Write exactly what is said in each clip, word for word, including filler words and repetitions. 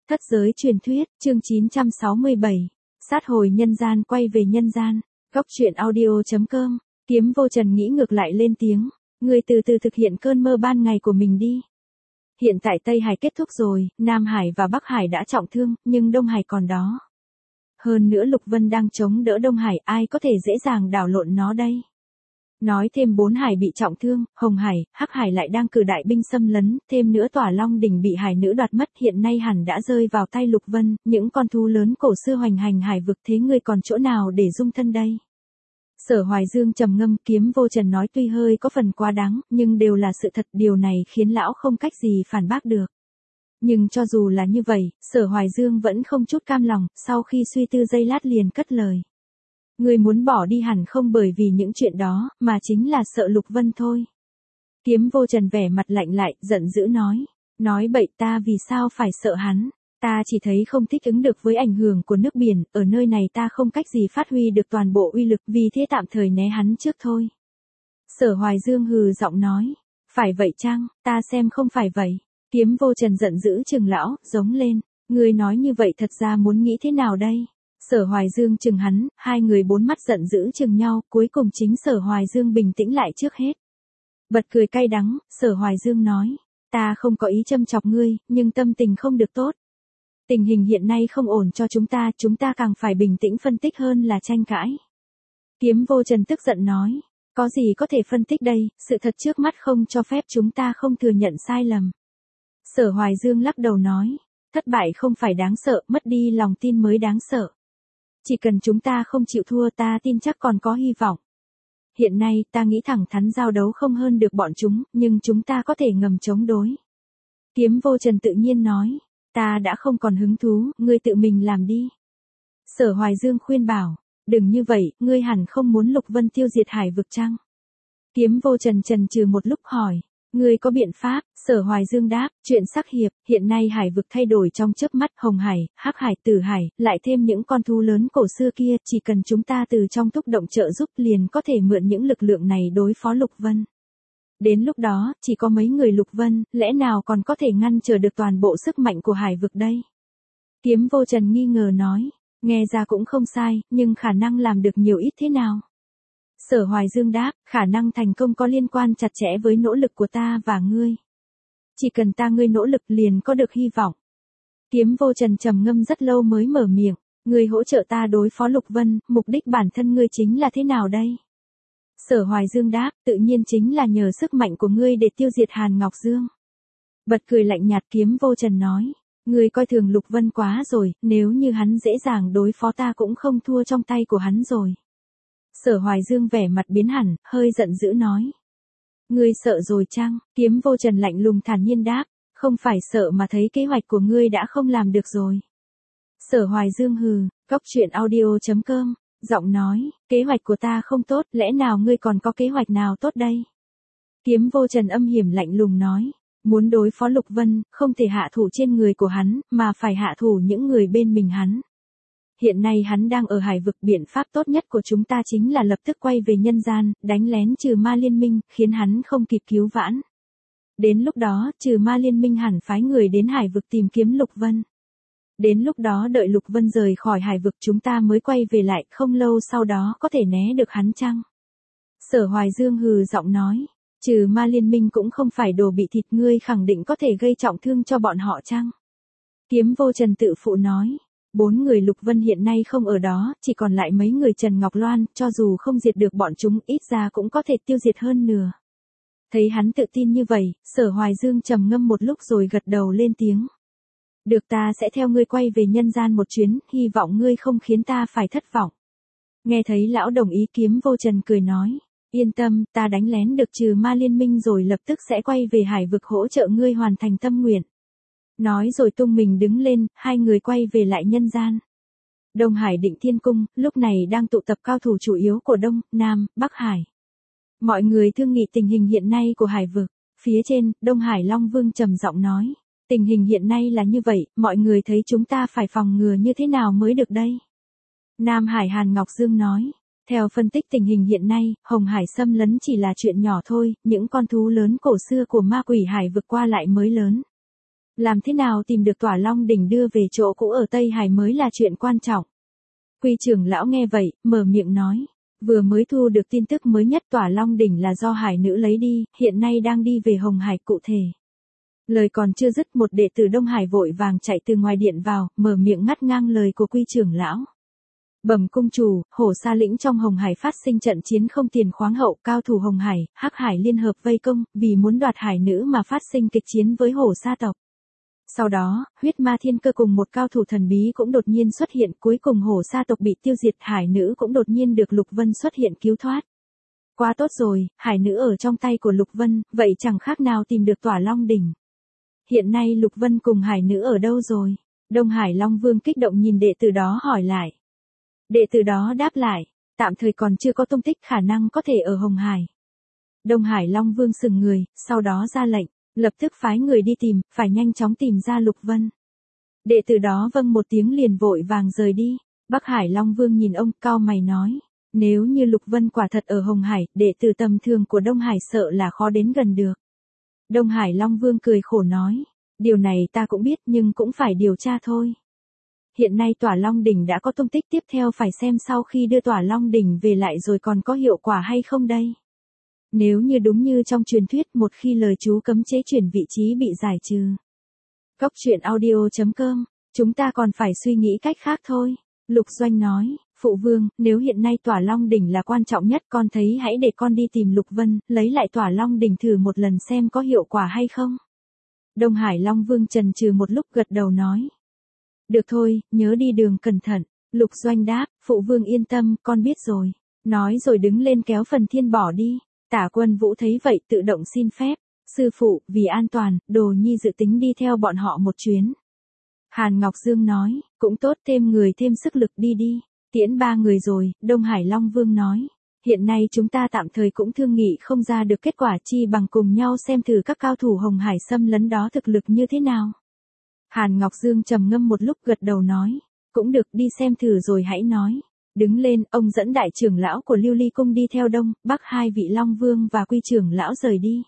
Thất giới truyền thuyết, chương chín trăm sáu mươi bảy. Sát hồi nhân gian, quay về nhân gian. Góc truyện audio chấm com. Kiếm Vô Trần nghĩ ngược lại lên tiếng. Người từ từ thực hiện cơn mơ ban ngày của mình đi. Hiện tại Tây Hải kết thúc rồi, Nam Hải và Bắc Hải đã trọng thương, nhưng Đông Hải còn đó. Hơn nữa Lục Vân đang chống đỡ Đông Hải, ai có thể dễ dàng đảo lộn nó đây. Nói thêm bốn hải bị trọng thương, Hồng Hải, Hắc Hải lại đang cử đại binh xâm lấn, thêm nữa Tỏa Long đỉnh bị hải nữ đoạt mất, hiện nay hẳn đã rơi vào tay Lục Vân, những con thú lớn cổ xưa hoành hành hải vực, thế ngươi còn chỗ nào để dung thân đây? Sở Hoài Dương trầm ngâm, Kiếm Vô Trần nói tuy hơi có phần quá đáng, nhưng đều là sự thật, điều này khiến lão không cách gì phản bác được. Nhưng cho dù là như vậy, Sở Hoài Dương vẫn không chút cam lòng, sau khi suy tư giây lát liền cất lời. Ngươi muốn bỏ đi hẳn không bởi vì những chuyện đó, mà chính là sợ Lục Vân thôi. Kiếm Vô Trần vẻ mặt lạnh lại, giận dữ nói. Nói bậy, ta vì sao phải sợ hắn? Ta chỉ thấy không thích ứng được với ảnh hưởng của nước biển, ở nơi này ta không cách gì phát huy được toàn bộ uy lực, vì thế tạm thời né hắn trước thôi. Sở Hoài Dương hừ giọng nói. Phải vậy chăng, ta xem không phải vậy. Kiếm Vô Trần giận dữ chừng lão, giống lên. Ngươi nói như vậy thật ra muốn nghĩ thế nào đây? Sở Hoài Dương chừng hắn, hai người bốn mắt giận dữ chừng nhau, cuối cùng chính Sở Hoài Dương bình tĩnh lại trước hết. Bật cười cay đắng, Sở Hoài Dương nói, ta không có ý châm chọc ngươi, nhưng tâm tình không được tốt. Tình hình hiện nay không ổn cho chúng ta, chúng ta càng phải bình tĩnh phân tích hơn là tranh cãi. Kiếm Vô Trần tức giận nói, có gì có thể phân tích đây, sự thật trước mắt không cho phép chúng ta không thừa nhận sai lầm. Sở Hoài Dương lắc đầu nói, thất bại không phải đáng sợ, mất đi lòng tin mới đáng sợ. Chỉ cần chúng ta không chịu thua ta tin chắc còn có hy vọng. Hiện nay ta nghĩ thẳng thắn giao đấu không hơn được bọn chúng, nhưng chúng ta có thể ngầm chống đối. Kiếm Vô Trần tự nhiên nói, ta đã không còn hứng thú, ngươi tự mình làm đi. Sở Hoài Dương khuyên bảo, đừng như vậy, ngươi hẳn không muốn Lục Vân tiêu diệt hải vực chăng? Kiếm Vô Trần chần chừ một lúc hỏi, ngươi có biện pháp? Sở Hoài Dương đáp, chuyện sắc hiệp, hiện nay hải vực thay đổi trong chớp mắt, Hồng Hải, Hắc Hải, Tử Hải, lại thêm những con thú lớn cổ xưa kia, chỉ cần chúng ta từ trong thúc động trợ giúp liền có thể mượn những lực lượng này đối phó Lục Vân. Đến lúc đó, chỉ có mấy người Lục Vân, lẽ nào còn có thể ngăn trở được toàn bộ sức mạnh của hải vực đây? Kiếm Vô Trần nghi ngờ nói, nghe ra cũng không sai, nhưng khả năng làm được nhiều ít thế nào? Sở Hoài Dương đáp, khả năng thành công có liên quan chặt chẽ với nỗ lực của ta và ngươi. Chỉ cần ta ngươi nỗ lực liền có được hy vọng. Kiếm Vô Trần trầm ngâm rất lâu mới mở miệng, ngươi hỗ trợ ta đối phó Lục Vân, mục đích bản thân ngươi chính là thế nào đây? Sở Hoài Dương đáp, tự nhiên chính là nhờ sức mạnh của ngươi để tiêu diệt Hàn Ngọc Dương. Bật cười lạnh nhạt, Kiếm Vô Trần nói, ngươi coi thường Lục Vân quá rồi, nếu như hắn dễ dàng đối phó ta cũng không thua trong tay của hắn rồi. Sở Hoài Dương vẻ mặt biến hẳn, hơi giận dữ nói. Ngươi sợ rồi chăng? Kiếm Vô Trần lạnh lùng thản nhiên đáp, không phải sợ mà thấy kế hoạch của ngươi đã không làm được rồi. Sở Hoài Dương hừ, góc truyện audio chấm com, giọng nói, kế hoạch của ta không tốt, lẽ nào ngươi còn có kế hoạch nào tốt đây? Kiếm Vô Trần âm hiểm lạnh lùng nói, muốn đối phó Lục Vân, không thể hạ thủ trên người của hắn, mà phải hạ thủ những người bên mình hắn. Hiện nay hắn đang ở hải vực, biện pháp tốt nhất của chúng ta chính là lập tức quay về nhân gian, đánh lén trừ ma liên minh, khiến hắn không kịp cứu vãn. Đến lúc đó, trừ ma liên minh hẳn phái người đến hải vực tìm kiếm Lục Vân. Đến lúc đó đợi Lục Vân rời khỏi hải vực chúng ta mới quay về lại, không lâu sau đó có thể né được hắn chăng? Sở Hoài Dương hừ giọng nói, trừ ma liên minh cũng không phải đồ bị thịt, ngươi khẳng định có thể gây trọng thương cho bọn họ chăng? Kiếm Vô Trần tự phụ nói. Bốn người Lục Vân hiện nay không ở đó, chỉ còn lại mấy người Trần Ngọc Loan, cho dù không diệt được bọn chúng, ít ra cũng có thể tiêu diệt hơn nửa. Thấy hắn tự tin như vậy, Sở Hoài Dương trầm ngâm một lúc rồi gật đầu lên tiếng. Được, ta sẽ theo ngươi quay về nhân gian một chuyến, hy vọng ngươi không khiến ta phải thất vọng. Nghe thấy lão đồng ý, Kiếm Vô Trần cười nói, yên tâm, ta đánh lén được trừ ma liên minh rồi lập tức sẽ quay về hải vực hỗ trợ ngươi hoàn thành tâm nguyện. Nói rồi tung mình đứng lên, hai người quay về lại nhân gian. Đông Hải Định Thiên Cung, lúc này đang tụ tập cao thủ chủ yếu của Đông, Nam, Bắc Hải. Mọi người thương nghị tình hình hiện nay của hải vực. Phía trên, Đông Hải Long Vương trầm giọng nói. Tình hình hiện nay là như vậy, mọi người thấy chúng ta phải phòng ngừa như thế nào mới được đây? Nam Hải Hàn Ngọc Dương nói. Theo phân tích tình hình hiện nay, Hồng Hải xâm lấn chỉ là chuyện nhỏ thôi, những con thú lớn cổ xưa của ma quỷ hải vực qua lại mới lớn. Làm thế nào tìm được Tỏa Long đỉnh đưa về chỗ cũ ở Tây Hải mới là chuyện quan trọng. Quy trưởng lão nghe vậy, mở miệng nói. Vừa mới thu được tin tức mới nhất Tỏa Long đỉnh là do hải nữ lấy đi, hiện nay đang đi về Hồng Hải cụ thể. Lời còn chưa dứt một đệ tử Đông Hải vội vàng chạy từ ngoài điện vào, mở miệng ngắt ngang lời của Quy trưởng lão. Bẩm cung chủ, Hổ Sa lĩnh trong Hồng Hải phát sinh trận chiến không tiền khoáng hậu, cao thủ Hồng Hải, Hắc Hải liên hợp vây công, vì muốn đoạt hải nữ mà phát sinh kịch chiến với Hổ Sa tộc. Sau đó, huyết ma thiên cơ cùng một cao thủ thần bí cũng đột nhiên xuất hiện, cuối cùng Hổ Sa tộc bị tiêu diệt, hải nữ cũng đột nhiên được Lục Vân xuất hiện cứu thoát. Quá tốt rồi, hải nữ ở trong tay của Lục Vân, vậy chẳng khác nào tìm được Tỏa Long đỉnh. Hiện nay Lục Vân cùng hải nữ ở đâu rồi? Đông Hải Long Vương kích động nhìn đệ tử đó hỏi lại. Đệ tử đó đáp lại, tạm thời còn chưa có tung tích, khả năng có thể ở Hồng Hải. Đông Hải Long Vương sừng người, sau đó ra lệnh, lập tức phái người đi tìm, phải nhanh chóng tìm ra Lục Vân. Đệ tử đó vâng một tiếng liền vội vàng rời đi. Bắc Hải Long Vương nhìn ông, cau mày nói, nếu như Lục Vân quả thật ở Hồng Hải, đệ tử tầm thường của Đông Hải sợ là khó đến gần được. Đông Hải Long Vương cười khổ nói, điều này ta cũng biết nhưng cũng phải điều tra thôi. Hiện nay Tỏa Long đỉnh đã có tung tích, tiếp theo phải xem sau khi đưa Tỏa Long đỉnh về lại rồi còn có hiệu quả hay không đây. Nếu như đúng như trong truyền thuyết, một khi lời chú cấm chế chuyển vị trí bị giải trừ. Cốc truyện audio chấm com, chúng ta còn phải suy nghĩ cách khác thôi. Lục Doanh nói, phụ vương, nếu hiện nay Tỏa Long đỉnh là quan trọng nhất, con thấy hãy để con đi tìm Lục Vân, lấy lại Tỏa Long đỉnh thử một lần xem có hiệu quả hay không. Đông Hải Long Vương chần chừ một lúc gật đầu nói. Được thôi, nhớ đi đường cẩn thận. Lục Doanh đáp, phụ vương yên tâm, con biết rồi. Nói rồi đứng lên kéo Phần Thiên bỏ đi. Tả Quân Vũ thấy vậy tự động xin phép. Sư phụ, vì an toàn, Đồ Nhi dự tính đi theo bọn họ một chuyến. Hàn Ngọc Dương nói, cũng tốt, thêm người thêm sức lực đi đi. Tiễn ba người rồi, Đông Hải Long Vương nói. Hiện nay chúng ta tạm thời cũng thương nghị không ra được kết quả, chi bằng cùng nhau xem thử các cao thủ Hồng Hải xâm lấn đó thực lực như thế nào. Hàn Ngọc Dương trầm ngâm một lúc gật đầu nói, cũng được, đi xem thử rồi hãy nói. Đứng lên, ông dẫn đại trưởng lão của Lưu Ly Cung đi theo Đông, Bắc hai vị Long Vương và Quy trưởng lão rời đi.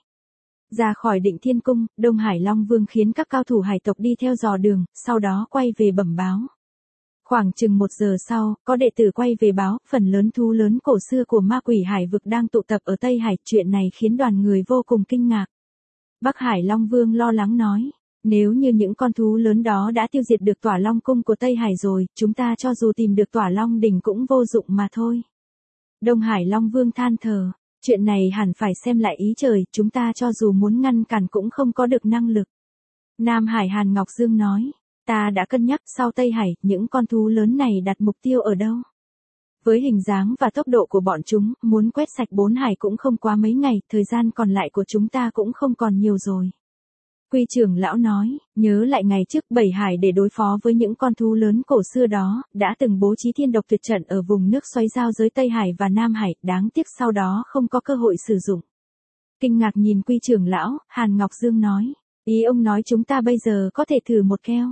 Ra khỏi Định Thiên Cung, Đông Hải Long Vương khiến các cao thủ hải tộc đi theo dò đường, sau đó quay về bẩm báo. Khoảng chừng một giờ sau, có đệ tử quay về báo, phần lớn thú lớn cổ xưa của ma quỷ hải vực đang tụ tập ở Tây Hải, chuyện này khiến đoàn người vô cùng kinh ngạc. Bắc Hải Long Vương lo lắng nói, nếu như những con thú lớn đó đã tiêu diệt được Tỏa Long cung của Tây Hải rồi, chúng ta cho dù tìm được Tỏa Long đỉnh cũng vô dụng mà thôi. Đông Hải Long Vương than thở, chuyện này hẳn phải xem lại ý trời, chúng ta cho dù muốn ngăn cản cũng không có được năng lực. Nam Hải Hàn Ngọc Dương nói, ta đã cân nhắc, sau Tây Hải, những con thú lớn này đặt mục tiêu ở đâu? Với hình dáng và tốc độ của bọn chúng, muốn quét sạch bốn hải cũng không quá mấy ngày, thời gian còn lại của chúng ta cũng không còn nhiều rồi. Quy trưởng lão nói, nhớ lại ngày trước bảy hải để đối phó với những con thú lớn cổ xưa đó, đã từng bố trí thiên độc tuyệt trận ở vùng nước xoáy giao giới Tây Hải và Nam Hải, đáng tiếc sau đó không có cơ hội sử dụng. Kinh ngạc nhìn Quy trưởng lão, Hàn Ngọc Dương nói, ý ông nói chúng ta bây giờ có thể thử một keo.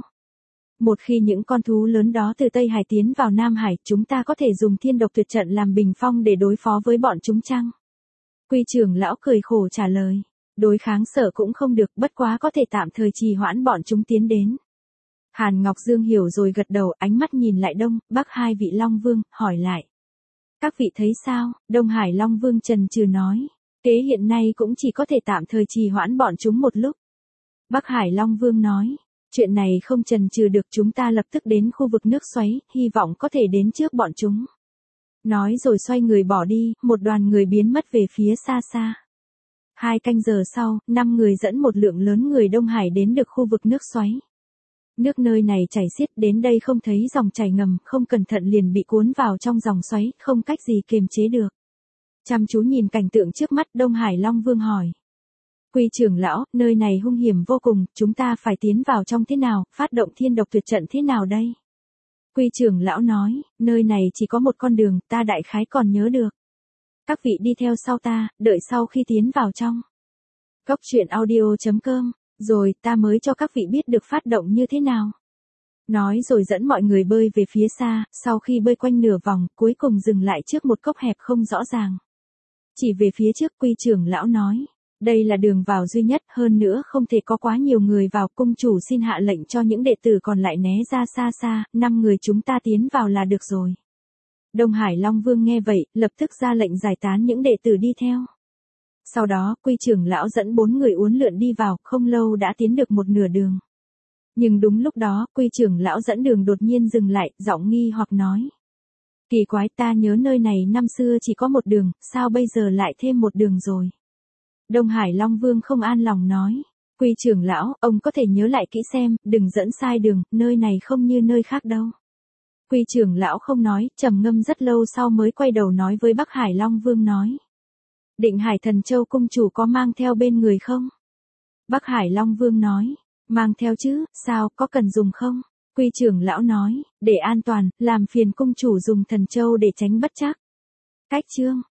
Một khi những con thú lớn đó từ Tây Hải tiến vào Nam Hải, chúng ta có thể dùng thiên độc tuyệt trận làm bình phong để đối phó với bọn chúng chăng? Quy trưởng lão cười khổ trả lời. Đối kháng sợ cũng không được, bất quá có thể tạm thời trì hoãn bọn chúng tiến đến. Hàn Ngọc Dương hiểu rồi gật đầu, ánh mắt nhìn lại Đông, Bắc hai vị Long Vương, hỏi lại. Các vị thấy sao? Đông Hải Long Vương chần chừ nói. Kế hiện nay cũng chỉ có thể tạm thời trì hoãn bọn chúng một lúc. Bắc Hải Long Vương nói. Chuyện này không chần chừ được, chúng ta lập tức đến khu vực nước xoáy, hy vọng có thể đến trước bọn chúng. Nói rồi xoay người bỏ đi, một đoàn người biến mất về phía xa xa. Hai canh giờ sau, năm người dẫn một lượng lớn người Đông Hải đến được khu vực nước xoáy. Nước nơi này chảy xiết, đến đây không thấy dòng chảy ngầm, không cẩn thận liền bị cuốn vào trong dòng xoáy, không cách gì kiềm chế được. Chăm chú nhìn cảnh tượng trước mắt, Đông Hải Long Vương hỏi. Quy trưởng lão, nơi này hung hiểm vô cùng, chúng ta phải tiến vào trong thế nào, phát động thiên độc tuyệt trận thế nào đây? Quy trưởng lão nói, nơi này chỉ có một con đường, ta đại khái còn nhớ được. Các vị đi theo sau ta, đợi sau khi tiến vào trong. Cốc truyện audio chấm com, rồi ta mới cho các vị biết được phát động như thế nào. Nói rồi dẫn mọi người bơi về phía xa, sau khi bơi quanh nửa vòng, cuối cùng dừng lại trước một cốc hẹp không rõ ràng. Chỉ về phía trước, Quy trưởng lão nói, Đây là đường vào duy nhất, hơn nữa không thể có quá nhiều người vào, cung chủ xin hạ lệnh cho những đệ tử còn lại né ra xa xa, năm người chúng ta tiến vào là được rồi. Đông Hải Long Vương nghe vậy, lập tức ra lệnh giải tán những đệ tử đi theo. Sau đó, Quy trưởng lão dẫn bốn người uốn lượn đi vào, không lâu đã tiến được một nửa đường. Nhưng đúng lúc đó, Quy trưởng lão dẫn đường đột nhiên dừng lại, giọng nghi hoặc nói. Kỳ quái, ta nhớ nơi này năm xưa chỉ có một đường, sao bây giờ lại thêm một đường rồi? Đông Hải Long Vương không an lòng nói. Quy trưởng lão, ông có thể nhớ lại kỹ xem, đừng dẫn sai đường, nơi này không như nơi khác đâu. Quy trưởng lão không nói, trầm ngâm rất lâu sau mới quay đầu nói với Bắc Hải Long Vương nói. Định Hải Thần Châu cung chủ có mang theo bên người không? Bắc Hải Long Vương nói. Mang theo chứ, sao, có cần dùng không? Quy trưởng lão nói, để an toàn, làm phiền cung chủ dùng thần châu để tránh bất trắc. Cách chương